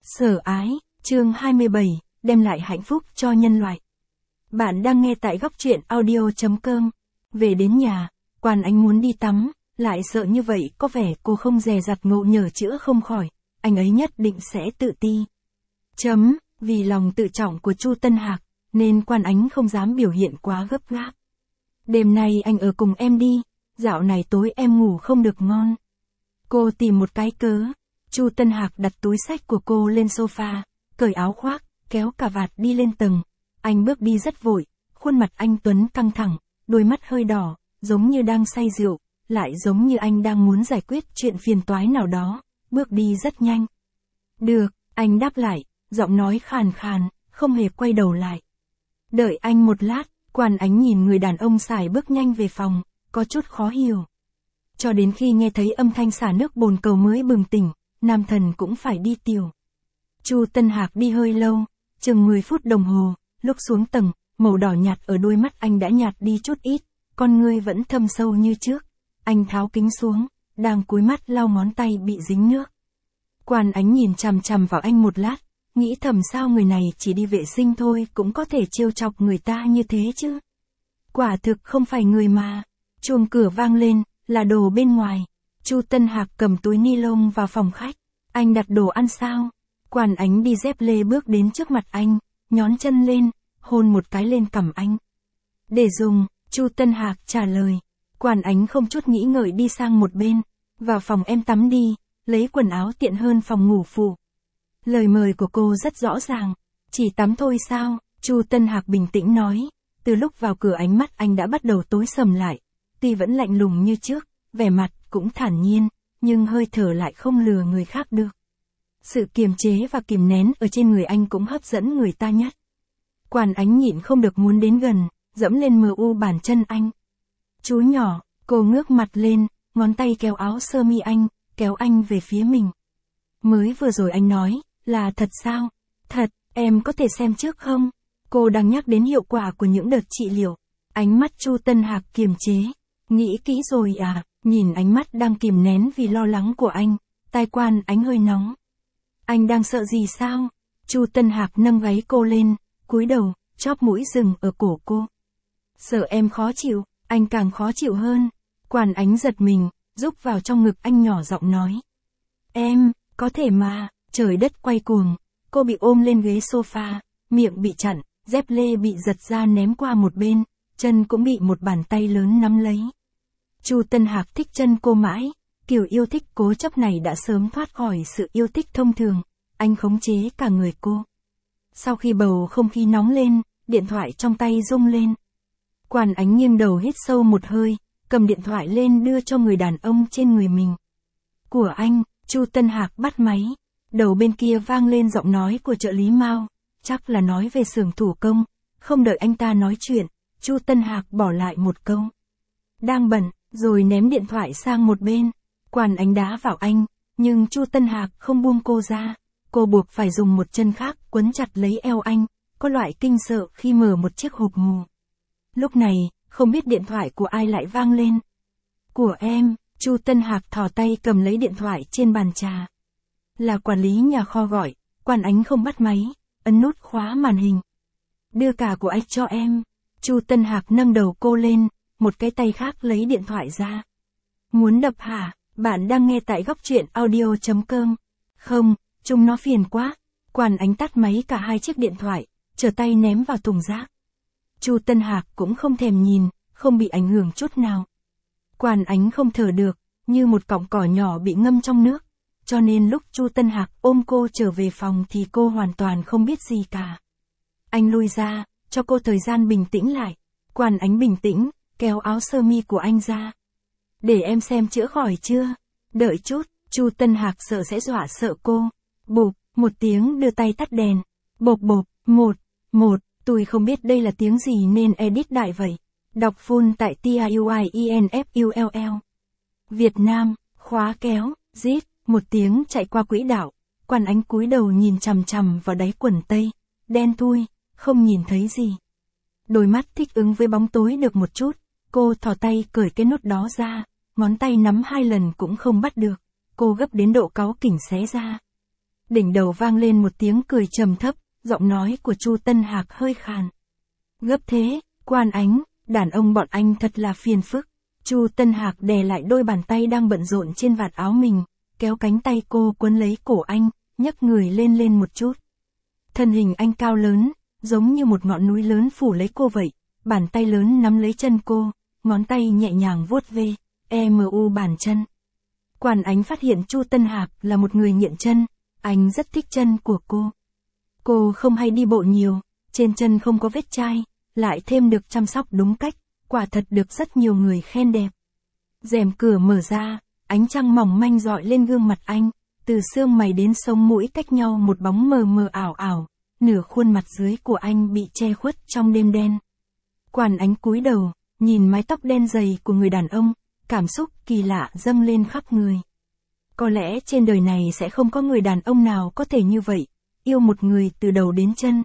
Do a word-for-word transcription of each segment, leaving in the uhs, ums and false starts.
Sở ái, chương hai mươi bảy, đem lại hạnh phúc cho nhân loại. Bạn đang nghe tại góc truyện audio chấm com. Về đến nhà, Quan Ánh muốn đi tắm, lại sợ như vậy có vẻ cô không dè dặt ngộ nhờ chữa không khỏi, anh ấy nhất định sẽ tự ti. Chấm, vì lòng tự trọng của Chu Tân Hạc, nên Quan Ánh không dám biểu hiện quá gấp gáp. Đêm nay anh ở cùng em đi, dạo này tối em ngủ không được ngon. Cô tìm một cái cớ. Chu Tân Hạc đặt túi xách của cô lên sofa, cởi áo khoác, kéo cà vạt đi lên tầng. Anh bước đi rất vội, khuôn mặt anh tuấn căng thẳng, đôi mắt hơi đỏ, giống như đang say rượu, lại giống như anh đang muốn giải quyết chuyện phiền toái nào đó, bước đi rất nhanh. Được, anh đáp lại, giọng nói khàn khàn, không hề quay đầu lại. Đợi anh một lát, Quan Ánh nhìn người đàn ông sải bước nhanh về phòng, có chút khó hiểu. Cho đến khi nghe thấy âm thanh xả nước bồn cầu mới bừng tỉnh, nam thần cũng phải đi tiểu. Chu Tân Hạc đi hơi lâu, chừng mười phút đồng hồ, lúc xuống tầng, màu đỏ nhạt ở đôi mắt anh đã nhạt đi chút ít, con ngươi vẫn thâm sâu như trước. Anh tháo kính xuống, đang cúi mắt lau ngón tay bị dính nước. Quan Ánh nhìn chằm chằm vào anh một lát, nghĩ thầm sao người này chỉ đi vệ sinh thôi cũng có thể trêu chọc người ta như thế chứ. Quả thực không phải người mà. Chuông cửa vang lên, là đồ bên ngoài. Chu Tân Hạc cầm túi ni lông vào phòng khách. Anh đặt đồ ăn sao? Quan Ánh đi dép lê bước đến trước mặt anh, nhón chân lên, hôn một cái lên cằm anh. Để dùng, Chu Tân Hạc trả lời. Quan Ánh không chút nghĩ ngợi đi sang một bên. Vào phòng em tắm đi, lấy quần áo tiện hơn phòng ngủ phụ. Lời mời của cô rất rõ ràng. Chỉ tắm thôi sao? Chu Tân Hạc bình tĩnh nói. Từ lúc vào cửa ánh mắt anh đã bắt đầu tối sầm lại. Tuy vẫn lạnh lùng như trước, vẻ mặt cũng thản nhiên, nhưng hơi thở lại không lừa người khác được. Sự kiềm chế và kìm nén ở trên người anh cũng hấp dẫn người ta nhất. Quan Ánh nhịn không được muốn đến gần, dẫm lên mờ u bàn chân anh. Chú nhỏ, cô ngước mặt lên, ngón tay kéo áo sơ mi anh, kéo anh về phía mình. Mới vừa rồi anh nói, là thật sao? Thật, em có thể xem trước không? Cô đang nhắc đến hiệu quả của những đợt trị liệu. Ánh mắt Chu Tân Hạc kiềm chế. Nghĩ kỹ rồi à? Nhìn ánh mắt đang kìm nén vì lo lắng của anh, tai Quan Ánh hơi nóng. Anh đang sợ gì sao? Chu Tân Hạc nâng gáy cô lên, cúi đầu, chóp mũi dừng ở cổ cô. Sợ em khó chịu, anh càng khó chịu hơn. Quan Ánh giật mình, rúc vào trong ngực anh nhỏ giọng nói. Em, có thể mà, trời đất quay cuồng, cô bị ôm lên ghế sofa, miệng bị chặn, dép lê bị giật ra ném qua một bên, chân cũng bị một bàn tay lớn nắm lấy. Chu Tân Hạc thích chân cô mãi, kiểu yêu thích cố chấp này đã sớm thoát khỏi sự yêu thích thông thường, anh khống chế cả người cô. Sau khi bầu không khí nóng lên, điện thoại trong tay rung lên. Quan Ánh nghiêng đầu hít sâu một hơi, cầm điện thoại lên đưa cho người đàn ông trên người mình. Của anh, Chu Tân Hạc bắt máy, đầu bên kia vang lên giọng nói của trợ lý Mao, chắc là nói về xưởng thủ công, không đợi anh ta nói chuyện, Chu Tân Hạc bỏ lại một câu. Đang bận, rồi ném điện thoại sang một bên. Quan Ánh đá vào anh, nhưng Chu Tân Hạc không buông cô ra. Cô buộc phải dùng một chân khác quấn chặt lấy eo anh, có loại kinh sợ khi mở một chiếc hộp mù. Lúc này, không biết điện thoại của ai lại vang lên. Của em, Chu Tân Hạc thò tay cầm lấy điện thoại trên bàn trà. Là quản lý nhà kho gọi, Quan Ánh không bắt máy, ấn nút khóa màn hình. Đưa cả của anh cho em. Chu Tân Hạc nâng đầu cô lên, một cái tay khác lấy điện thoại ra. Muốn đập hả? Bạn đang nghe tại góc truyện audio chấm com. Không, chúng nó phiền quá. Quan Ánh tắt máy cả hai chiếc điện thoại, trở tay ném vào thùng rác. Chu Tân Hạc cũng không thèm nhìn, không bị ảnh hưởng chút nào. Quan Ánh không thở được, như một cọng cỏ nhỏ bị ngâm trong nước. Cho nên lúc Chu Tân Hạc ôm cô trở về phòng thì cô hoàn toàn không biết gì cả. Anh lui ra, cho cô thời gian bình tĩnh lại. Quan Ánh bình tĩnh, kéo áo sơ mi của anh ra. Để em xem chữa khỏi chưa? Đợi chút, Chu Tân Hạc sợ sẽ dọa sợ cô. Bộp, một tiếng đưa tay tắt đèn. Bộp bộp, một, một, tôi không biết đây là tiếng gì nên edit đại vậy. Đọc full tại T I U I E N F U L L. Việt Nam, khóa kéo, zip, một tiếng chạy qua quỹ đạo. Quan Ánh cúi đầu nhìn chằm chằm vào đáy quần tây, đen thui, không nhìn thấy gì. Đôi mắt thích ứng với bóng tối được một chút, cô thò tay cởi cái nút đó ra, ngón tay nắm hai lần cũng không bắt được, cô gấp đến độ cáu kỉnh xé ra. Đỉnh đầu vang lên một tiếng cười trầm thấp, giọng nói của Chu Tân Hạc hơi khàn. Gấp thế, Quan Ánh, đàn ông bọn anh thật là phiền phức. Chu Tân Hạc đè lại đôi bàn tay đang bận rộn trên vạt áo mình, kéo cánh tay cô quấn lấy cổ anh, nhấc người lên lên một chút. Thân hình anh cao lớn, giống như một ngọn núi lớn phủ lấy cô vậy, bàn tay lớn nắm lấy chân cô, ngón tay nhẹ nhàng vuốt ve, emu bàn chân. Quan Ánh phát hiện Chu Tân Hạc là một người nghiện chân, anh rất thích chân của cô. Cô không hay đi bộ nhiều, trên chân không có vết chai, lại thêm được chăm sóc đúng cách, quả thật được rất nhiều người khen đẹp. Rèm cửa mở ra, ánh trăng mỏng manh rọi lên gương mặt anh, từ xương mày đến sống mũi cách nhau một bóng mờ mờ ảo ảo, nửa khuôn mặt dưới của anh bị che khuất trong đêm đen. Quan Ánh cúi đầu, nhìn mái tóc đen dày của người đàn ông, cảm xúc kỳ lạ dâng lên khắp người. Có lẽ trên đời này sẽ không có người đàn ông nào có thể như vậy, yêu một người từ đầu đến chân.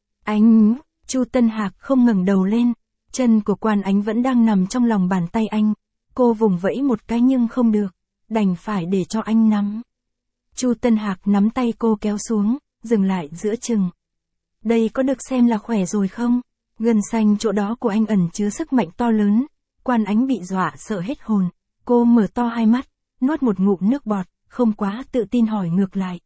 Anh, Chu Tân Hạc không ngẩng đầu lên, chân của Quan Ánh vẫn đang nằm trong lòng bàn tay anh, cô vùng vẫy một cái nhưng không được, đành phải để cho anh nắm. Chu Tân Hạc nắm tay cô kéo xuống, dừng lại giữa chừng. Đây có được xem là khỏe rồi không? Gân xanh chỗ đó của anh ẩn chứa sức mạnh to lớn. Quan Ánh bị dọa sợ hết hồn, cô mở to hai mắt, nuốt một ngụm nước bọt, không quá tự tin hỏi ngược lại.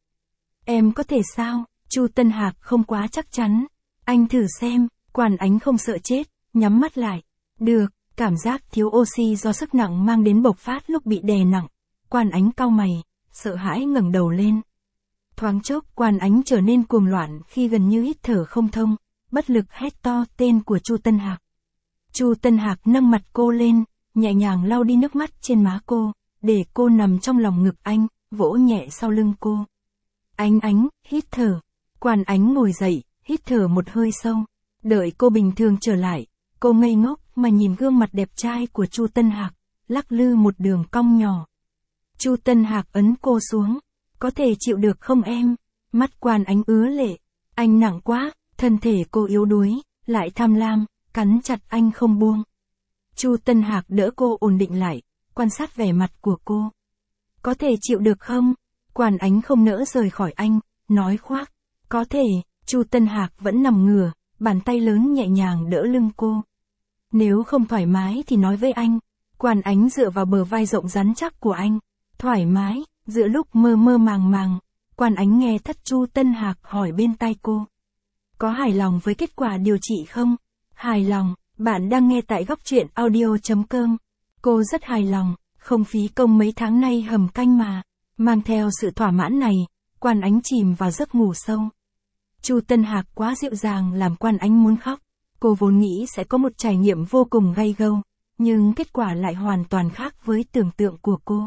Em có thể sao? Chu Tân Hạc không quá chắc chắn. Anh thử xem. Quan Ánh không sợ chết, nhắm mắt lại. Được, cảm giác thiếu oxy do sức nặng mang đến bộc phát lúc bị đè nặng. Quan Ánh cau mày, sợ hãi ngẩng đầu lên. Thoáng chốc Quan Ánh trở nên cuồng loạn khi gần như hít thở không thông, bất lực hét to tên của Chu Tân Hạc. Chu Tân Hạc nâng mặt cô lên, nhẹ nhàng lau đi nước mắt trên má cô, để cô nằm trong lòng ngực anh, vỗ nhẹ sau lưng cô. Ánh Ánh, hít thở. Quan Ánh ngồi dậy, hít thở một hơi sâu. Đợi cô bình thường trở lại, cô ngây ngốc mà nhìn gương mặt đẹp trai của Chu Tân Hạc, lắc lư một đường cong nhỏ. Chu Tân Hạc ấn cô xuống. Có thể chịu được không em? Mắt Quan Ánh ứa lệ. Anh nặng quá, thân thể cô yếu đuối, lại tham lam, cắn chặt anh không buông. Chu Tân Hạc đỡ cô ổn định lại, quan sát vẻ mặt của cô. Có thể chịu được không? Quan Ánh không nỡ rời khỏi anh, nói khoác. Có thể. Chu Tân Hạc vẫn nằm ngửa, bàn tay lớn nhẹ nhàng đỡ lưng cô. Nếu không thoải mái thì nói với anh. Quan Ánh dựa vào bờ vai rộng rắn chắc của anh. Thoải mái. Giữa lúc mơ mơ màng màng, Quan Ánh nghe thất Chu Tân Hạc hỏi bên tai cô. Có hài lòng với kết quả điều trị không? Hài lòng, bạn đang nghe tại góc truyện audio chấm com. Cô rất hài lòng, không phí công mấy tháng nay hầm canh mà. Mang theo sự thỏa mãn này, Quan Ánh chìm vào giấc ngủ sâu. Chu Tân Hạc quá dịu dàng làm Quan Ánh muốn khóc. Cô vốn nghĩ sẽ có một trải nghiệm vô cùng gay gâu, nhưng kết quả lại hoàn toàn khác với tưởng tượng của cô.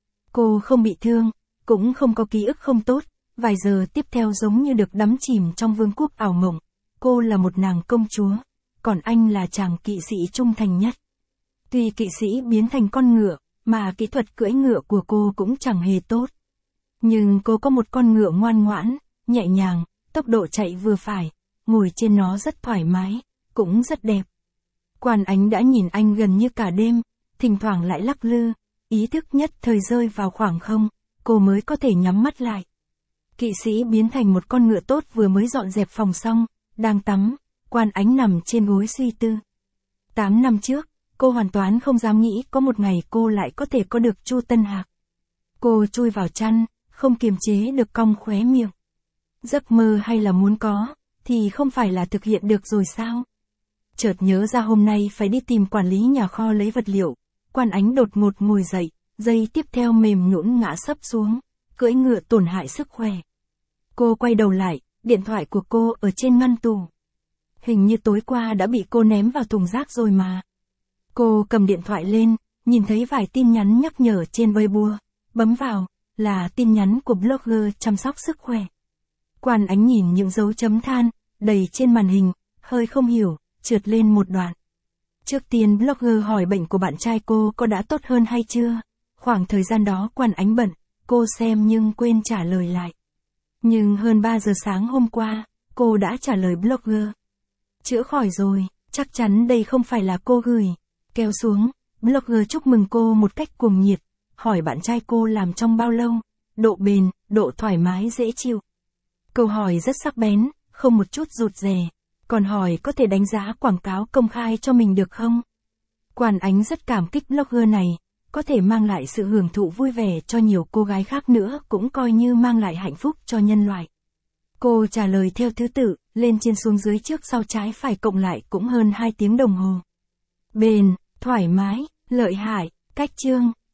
Cô không bị thương, cũng không có ký ức không tốt, vài giờ tiếp theo giống như được đắm chìm trong vương quốc ảo mộng. Cô là một nàng công chúa, còn anh là chàng kỵ sĩ trung thành nhất. Tuy kỵ sĩ biến thành con ngựa, mà kỹ thuật cưỡi ngựa của cô cũng chẳng hề tốt. Nhưng cô có một con ngựa ngoan ngoãn, nhẹ nhàng, tốc độ chạy vừa phải, ngồi trên nó rất thoải mái, cũng rất đẹp. Quan Ánh đã nhìn anh gần như cả đêm, thỉnh thoảng lại lắc lư. Ý thức nhất thời rơi vào khoảng không, cô mới có thể nhắm mắt lại. Kỵ sĩ biến thành một con ngựa tốt vừa mới dọn dẹp phòng xong, đang tắm, Quan Ánh nằm trên gối suy tư. Tám năm trước, cô hoàn toàn không dám nghĩ có một ngày cô lại có thể có được Chu Tân Hạc. Cô chui vào chăn, không kiềm chế được cong khóe miệng. Giấc mơ hay là muốn có, thì không phải là thực hiện được rồi sao? Chợt nhớ ra hôm nay phải đi tìm quản lý nhà kho lấy vật liệu. Quan Ánh đột ngột ngồi dậy, giây tiếp theo mềm nhũn ngã sấp xuống, cưỡi ngựa tổn hại sức khỏe. Cô quay đầu lại, điện thoại của cô ở trên ngăn tủ. Hình như tối qua đã bị cô ném vào thùng rác rồi mà. Cô cầm điện thoại lên, nhìn thấy vài tin nhắn nhắc nhở trên Weibo, bấm vào, là tin nhắn của blogger chăm sóc sức khỏe. Quan Ánh nhìn những dấu chấm than, đầy trên màn hình, hơi không hiểu, trượt lên một đoạn. Trước tiên blogger hỏi bệnh của bạn trai cô có đã tốt hơn hay chưa. Khoảng thời gian đó Quan Ánh bận, cô xem nhưng quên trả lời lại. Nhưng hơn ba giờ sáng hôm qua, cô đã trả lời blogger. Chữa khỏi rồi, chắc chắn đây không phải là cô gửi. Kéo xuống, blogger chúc mừng cô một cách cuồng nhiệt, hỏi bạn trai cô làm trong bao lâu, độ bền, độ thoải mái dễ chịu. Câu hỏi rất sắc bén, không một chút rụt rè. Còn hỏi có thể đánh giá quảng cáo công khai cho mình được không? Quản Ánh rất cảm kích blogger này, có thể mang lại sự hưởng thụ vui vẻ cho nhiều cô gái khác nữa, cũng coi như mang lại hạnh phúc cho nhân loại. Cô trả lời theo thứ tự, lên trên xuống dưới trước sau trái phải cộng lại cũng hơn hai tiếng đồng hồ. Bền, thoải mái, lợi hại, cách chương.